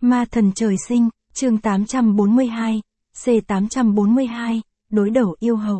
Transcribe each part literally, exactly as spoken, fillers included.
Ma thần trời sinh, chương tám trăm bốn mươi hai, C tám trăm bốn mươi hai, đối đầu yêu hậu.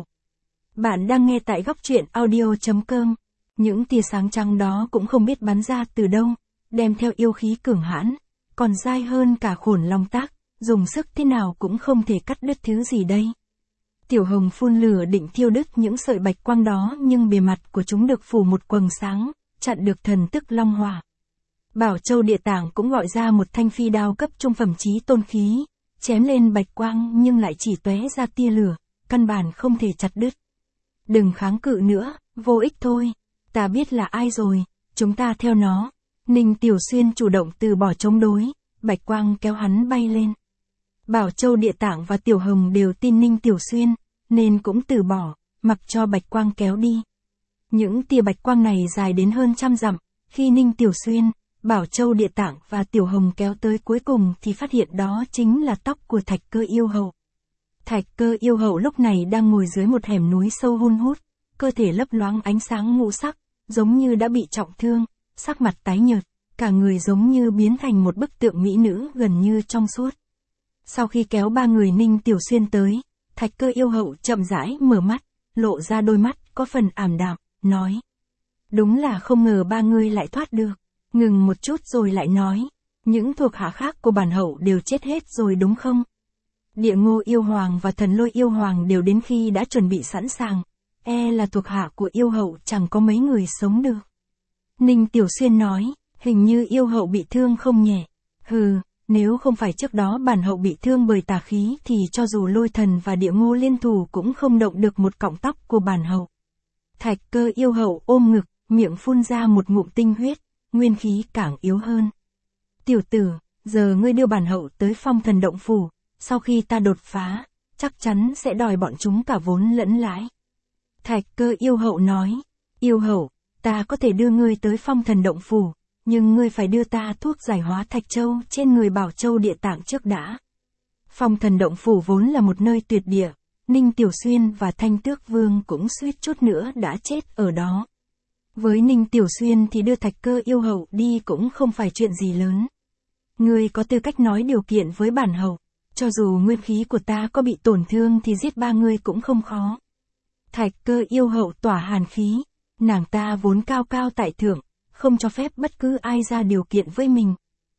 Bạn đang nghe tại góc truyện audio chấm com. Những tia sáng trắng đó cũng không biết bắn ra từ đâu, đem theo yêu khí cường hãn, còn dai hơn cả khổn long tác, dùng sức thế nào cũng không thể cắt đứt thứ gì đây. Tiểu Hồng phun lửa định thiêu đứt những sợi bạch quang đó, nhưng bề mặt của chúng được phủ một quầng sáng, chặn được thần tức long hỏa. Bảo Châu Địa Tạng cũng gọi ra một thanh phi đao cấp trung phẩm chí tôn khí, chém lên bạch quang nhưng lại chỉ tóe ra tia lửa, căn bản không thể chặt đứt. Đừng kháng cự nữa, vô ích thôi, ta biết là ai rồi, chúng ta theo nó. Ninh Tiểu Xuyên chủ động từ bỏ chống đối, bạch quang kéo hắn bay lên. Bảo Châu Địa Tạng và Tiểu Hồng đều tin Ninh Tiểu Xuyên, nên cũng từ bỏ, mặc cho bạch quang kéo đi. Những tia bạch quang này dài đến hơn trăm dặm, khi Ninh Tiểu Xuyên, Bảo Châu Địa Tạng và Tiểu Hồng kéo tới cuối cùng thì phát hiện đó chính là tóc của Thạch Cơ Yêu Hậu. Thạch Cơ Yêu Hậu lúc này đang ngồi dưới một hẻm núi sâu hun hút, cơ thể lấp loáng ánh sáng ngũ sắc, giống như đã bị trọng thương, sắc mặt tái nhợt, cả người giống như biến thành một bức tượng mỹ nữ gần như trong suốt. Sau khi kéo ba người Ninh Tiểu Xuyên tới, Thạch Cơ Yêu Hậu chậm rãi mở mắt, lộ ra đôi mắt có phần ảm đạm, nói: đúng là không ngờ ba người lại thoát được. Ngừng một chút rồi lại nói: những thuộc hạ khác của bản hậu đều chết hết rồi đúng không? Địa Ngô Yêu Hoàng và Thần Lôi Yêu Hoàng đều đến khi đã chuẩn bị sẵn sàng, e là thuộc hạ của yêu hậu chẳng có mấy người sống được. Ninh Tiểu Xuyên nói: hình như yêu hậu bị thương không nhẹ. Hừ, nếu không phải trước đó bản hậu bị thương bởi tà khí thì cho dù Lôi Thần và Địa Ngô liên thủ cũng không động được một cọng tóc của bản hậu. Thạch Cơ Yêu Hậu ôm ngực, miệng phun ra một ngụm tinh huyết, nguyên khí càng yếu hơn. Tiểu tử, giờ ngươi đưa bản hậu tới Phong Thần Động Phủ, sau khi ta đột phá, chắc chắn sẽ đòi bọn chúng cả vốn lẫn lãi. Thạch Cơ Yêu Hậu nói: yêu hậu, ta có thể đưa ngươi tới Phong Thần Động Phủ, nhưng ngươi phải đưa ta thuốc giải hóa Thạch Châu trên người Bảo Châu Địa Tạng trước đã. Phong Thần Động Phủ vốn là một nơi tuyệt địa, Ninh Tiểu Xuyên và Thanh Tước Vương cũng suýt chút nữa đã chết ở đó. Với Ninh Tiểu Xuyên thì đưa Thạch Cơ Yêu Hậu đi cũng không phải chuyện gì lớn. Ngươi có tư cách nói điều kiện với bản hậu, cho dù nguyên khí của ta có bị tổn thương thì giết ba ngươi cũng không khó. Thạch Cơ Yêu Hậu tỏa hàn khí, nàng ta vốn cao cao tại thượng, không cho phép bất cứ ai ra điều kiện với mình.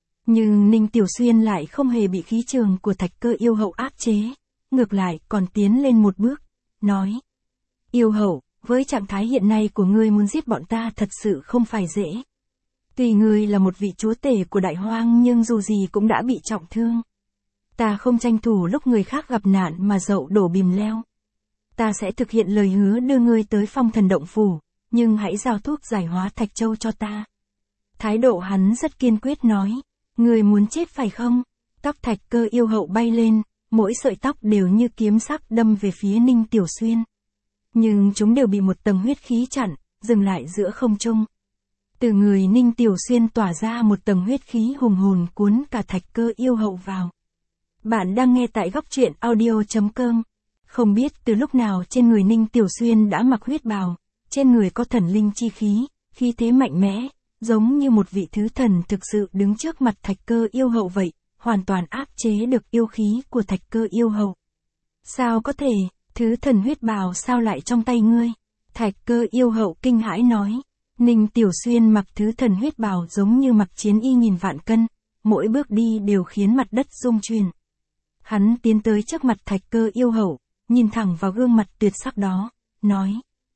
Nhưng Ninh Tiểu Xuyên lại không hề bị khí trường của Thạch Cơ Yêu Hậu áp chế, ngược lại còn tiến lên một bước, nói: yêu hậu, với trạng thái hiện nay của ngươi muốn giết bọn ta thật sự không phải dễ. Tuy ngươi là một vị chúa tể của Đại Hoang nhưng dù gì cũng đã bị trọng thương. Ta không tranh thủ lúc người khác gặp nạn mà dậu đổ bìm leo. Ta sẽ thực hiện lời hứa đưa ngươi tới Phong Thần Động Phủ, nhưng hãy giao thuốc giải hóa Thạch Châu cho ta. Thái độ hắn rất kiên quyết nói: ngươi muốn chết phải không? Tóc Thạch Cơ Yêu Hậu bay lên, mỗi sợi tóc đều như kiếm sắc đâm về phía Ninh Tiểu Xuyên. Nhưng chúng đều bị một tầng huyết khí chặn, dừng lại giữa không trung. Từ người Ninh Tiểu Xuyên tỏa ra một tầng huyết khí hùng hồn cuốn cả Thạch Cơ Yêu Hậu vào. Bạn đang nghe tại góc truyện audio chấm com. Không biết từ lúc nào trên người Ninh Tiểu Xuyên đã mặc huyết bào, trên người có thần linh chi khí, khí thế mạnh mẽ, giống như một vị thứ thần thực sự đứng trước mặt Thạch Cơ Yêu Hậu vậy, hoàn toàn áp chế được yêu khí của Thạch Cơ Yêu Hậu. Sao có thể? Thứ thần huyết bào sao lại trong tay ngươi? Thạch Cơ Yêu Hậu kinh hãi nói. Ninh Tiểu Xuyên mặc thứ thần huyết bào giống như mặc chiến y nghìn vạn cân, mỗi bước đi đều khiến mặt đất rung chuyển. Hắn tiến tới trước mặt Thạch Cơ Yêu Hậu, nhìn thẳng vào gương mặt tuyệt sắc đó, nói: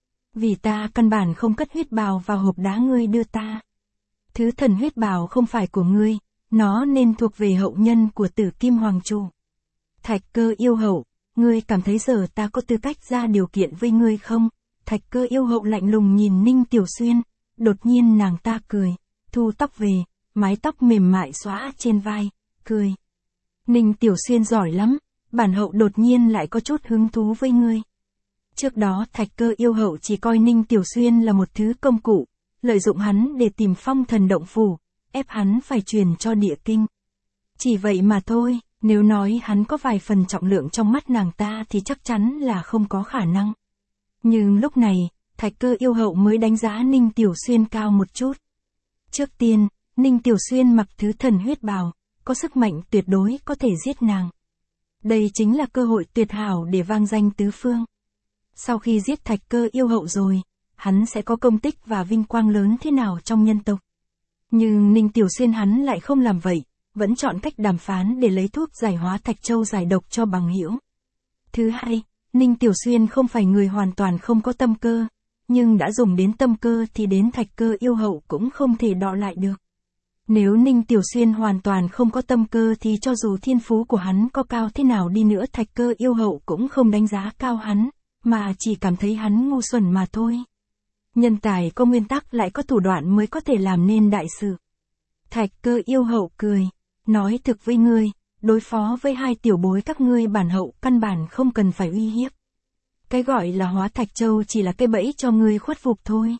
vì ta căn bản không cất huyết bào vào hộp đá ngươi đưa ta. Thứ thần huyết bào không phải của ngươi, nó nên thuộc về hậu nhân của Tử Kim Hoàng Chủ. Thạch Cơ Yêu Hậu, ngươi cảm thấy giờ ta có tư cách ra điều kiện với ngươi không? Thạch Cơ Yêu Hậu lạnh lùng nhìn Ninh Tiểu Xuyên, đột nhiên nàng ta cười, thu tóc về, mái tóc mềm mại xõa trên vai, cười. Ninh Tiểu Xuyên giỏi lắm, bản hậu đột nhiên lại có chút hứng thú với ngươi. Trước đó Thạch Cơ Yêu Hậu chỉ coi Ninh Tiểu Xuyên là một thứ công cụ, lợi dụng hắn để tìm Phong Thần Động Phủ, ép hắn phải truyền cho địa kinh. Chỉ vậy mà thôi. Nếu nói hắn có vài phần trọng lượng trong mắt nàng ta thì chắc chắn là không có khả năng. Nhưng lúc này, Thạch Cơ Yêu Hậu mới đánh giá Ninh Tiểu Xuyên cao một chút. Trước tiên, Ninh Tiểu Xuyên mặc thứ thần huyết bào, có sức mạnh tuyệt đối có thể giết nàng. Đây chính là cơ hội tuyệt hảo để vang danh tứ phương. Sau khi giết Thạch Cơ yêu hậu rồi, hắn sẽ có công tích và vinh quang lớn thế nào trong nhân tộc. Nhưng Ninh Tiểu Xuyên hắn lại không làm vậy, vẫn chọn cách đàm phán để lấy thuốc giải hóa Thạch Châu giải độc cho bằng hữu. Thứ hai, Ninh Tiểu Xuyên không phải người hoàn toàn không có tâm cơ, nhưng đã dùng đến tâm cơ thì đến Thạch Cơ yêu hậu cũng không thể đọ lại được. Nếu Ninh Tiểu Xuyên hoàn toàn không có tâm cơ thì cho dù thiên phú của hắn có cao thế nào đi nữa Thạch Cơ yêu hậu cũng không đánh giá cao hắn, mà chỉ cảm thấy hắn ngu xuẩn mà thôi. Nhân tài có nguyên tắc lại có thủ đoạn mới có thể làm nên đại sự. Thạch Cơ yêu hậu cười, nói thực với ngươi, đối phó với hai tiểu bối các ngươi bản hậu căn bản không cần phải uy hiếp. Cái gọi là hóa Thạch Châu chỉ là cái bẫy cho ngươi khuất phục thôi.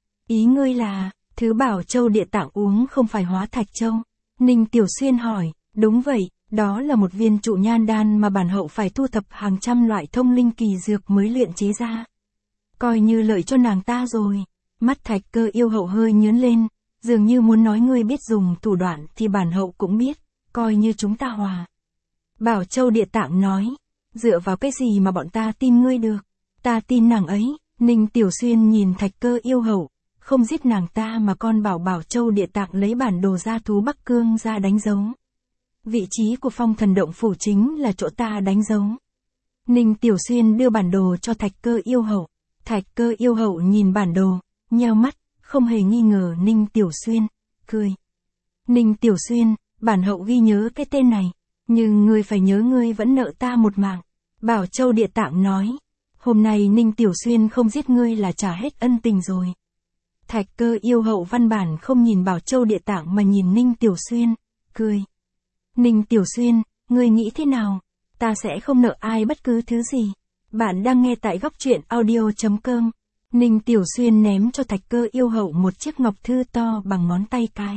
Ý ngươi là, thứ Bảo Châu Địa Tạng uống không phải hóa Thạch Châu? Ninh Tiểu Xuyên hỏi, đúng vậy, đó là một viên trụ nhan đan mà bản hậu phải thu thập hàng trăm loại thông linh kỳ dược mới luyện chế ra. Coi như lợi cho nàng ta rồi. Mắt Thạch Cơ yêu hậu hơi nhướng lên, dường như muốn nói ngươi biết dùng thủ đoạn thì bản hậu cũng biết, coi như chúng ta hòa. Bảo Châu Địa Tạng nói, dựa vào cái gì mà bọn ta tin ngươi được? Ta tin nàng ấy. Ninh Tiểu Xuyên nhìn Thạch Cơ yêu hậu, không giết nàng ta mà con bảo Bảo Châu Địa Tạng lấy bản đồ gia thú Bắc Cương ra đánh dấu. Vị trí của Phong Thần Động Phủ chính là chỗ ta đánh dấu. Ninh Tiểu Xuyên đưa bản đồ cho Thạch Cơ yêu hậu. Thạch Cơ yêu hậu nhìn bản đồ, nheo mắt, không hề nghi ngờ Ninh Tiểu Xuyên, cười. Ninh Tiểu Xuyên, bản hậu ghi nhớ cái tên này, nhưng ngươi phải nhớ ngươi vẫn nợ ta một mạng. Bảo Châu Địa Tạng nói, hôm nay Ninh Tiểu Xuyên không giết ngươi là trả hết ân tình rồi. Thạch Cơ yêu hậu văn bản không nhìn Bảo Châu Địa Tạng mà nhìn Ninh Tiểu Xuyên, cười. Ninh Tiểu Xuyên, ngươi nghĩ thế nào? Ta sẽ không nợ ai bất cứ thứ gì. Bạn đang nghe tại góc truyện audio.com. Ninh Tiểu Xuyên ném cho Thạch Cơ yêu hậu một chiếc ngọc thư to bằng ngón tay cái.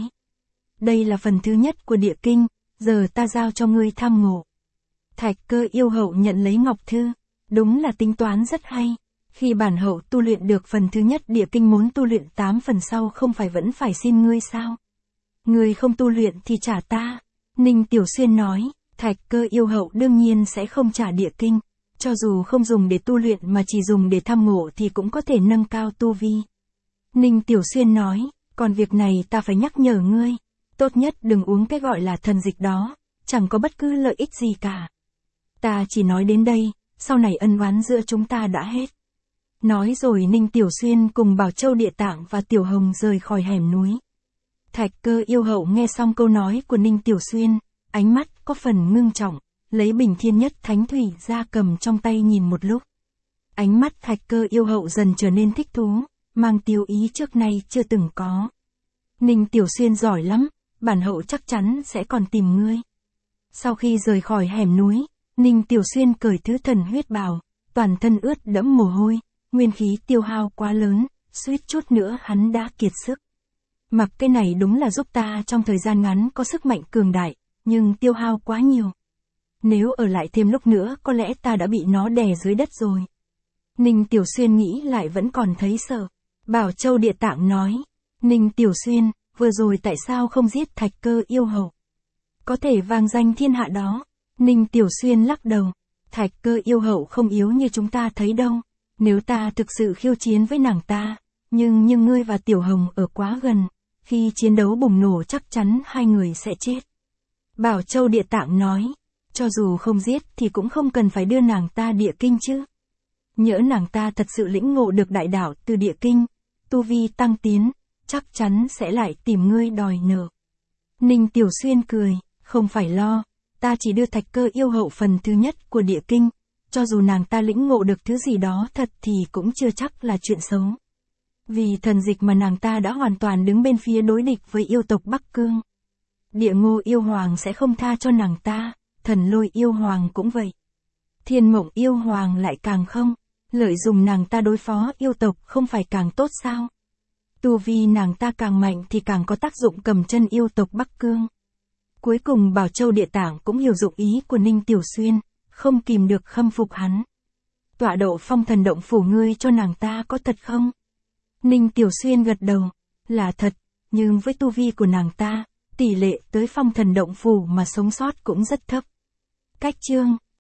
Đây là phần thứ nhất của địa kinh, giờ ta giao cho ngươi tham ngộ. Thạch Cơ yêu hậu nhận lấy ngọc thư, đúng là tính toán rất hay. Khi bản hậu tu luyện được phần thứ nhất địa kinh muốn tu luyện tám phần sau không phải vẫn phải xin ngươi sao? Ngươi không tu luyện thì trả ta. Ninh Tiểu Xuyên nói, Thạch Cơ yêu hậu đương nhiên sẽ không trả địa kinh. Cho dù không dùng để tu luyện mà chỉ dùng để tham ngộ thì cũng có thể nâng cao tu vi. Ninh Tiểu Xuyên nói, còn việc này ta phải nhắc nhở ngươi. Tốt nhất đừng uống cái gọi là thần dịch đó, chẳng có bất cứ lợi ích gì cả. Ta chỉ nói đến đây, sau này ân oán giữa chúng ta đã hết. Nói rồi Ninh Tiểu Xuyên cùng Bảo Châu Địa Tạng và Tiểu Hồng rời khỏi hẻm núi. Thạch Cơ yêu hậu nghe xong câu nói của Ninh Tiểu Xuyên, ánh mắt có phần ngưng trọng, lấy bình thiên nhất thánh thủy ra cầm trong tay nhìn một lúc. Ánh mắt Thạch Cơ yêu hậu dần trở nên thích thú, mang tiêu ý trước nay chưa từng có. Ninh Tiểu Xuyên giỏi lắm, bản hậu chắc chắn sẽ còn tìm ngươi. Sau khi rời khỏi hẻm núi, Ninh Tiểu Xuyên cởi thứ thần huyết bào, toàn thân ướt đẫm mồ hôi, nguyên khí tiêu hao quá lớn, suýt chút nữa hắn đã kiệt sức. Mặc cái này đúng là giúp ta trong thời gian ngắn có sức mạnh cường đại, nhưng tiêu hao quá nhiều. Nếu ở lại thêm lúc nữa có lẽ ta đã bị nó đè dưới đất rồi. Ninh Tiểu Xuyên nghĩ lại vẫn còn thấy sợ. Bảo Châu Địa Tạng nói, Ninh Tiểu Xuyên, vừa rồi tại sao không giết Thạch Cơ yêu hậu? Có thể vang danh thiên hạ đó. Ninh Tiểu Xuyên lắc đầu, Thạch Cơ yêu hậu không yếu như chúng ta thấy đâu. Nếu ta thực sự khiêu chiến với nàng ta, nhưng nhưng ngươi và Tiểu Hồng ở quá gần, khi chiến đấu bùng nổ chắc chắn hai người sẽ chết. Bảo Châu Địa Tạng nói, cho dù không giết thì cũng không cần phải đưa nàng ta địa kinh chứ. Nhỡ nàng ta thật sự lĩnh ngộ được đại đạo từ địa kinh, tu vi tăng tiến, chắc chắn sẽ lại tìm ngươi đòi nợ. Ninh Tiểu Xuyên cười, không phải lo, ta chỉ đưa Thạch Cơ yêu hậu phần thứ nhất của địa kinh, cho dù nàng ta lĩnh ngộ được thứ gì đó thật thì cũng chưa chắc là chuyện xấu. Vì thần dịch mà nàng ta đã hoàn toàn đứng bên phía đối địch với yêu tộc Bắc Cương. Địa Ngô yêu hoàng sẽ không tha cho nàng ta, Thần Lôi yêu hoàng cũng vậy. Thiên Mộng yêu hoàng lại càng không, lợi dụng nàng ta đối phó yêu tộc không phải càng tốt sao? Tu vi nàng ta càng mạnh thì càng có tác dụng cầm chân yêu tộc Bắc Cương. Cuối cùng Bảo Châu Địa Tạng cũng hiểu dụng ý của Ninh Tiểu Xuyên, không kìm được khâm phục hắn. Tọa độ Phong Thần Động Phủ ngươi cho nàng ta có thật không? Ninh Tiểu Xuyên gật đầu, là thật, nhưng với tu vi của nàng ta, tỷ lệ tới phong thần động phủ mà sống sót cũng rất thấp. Cách chương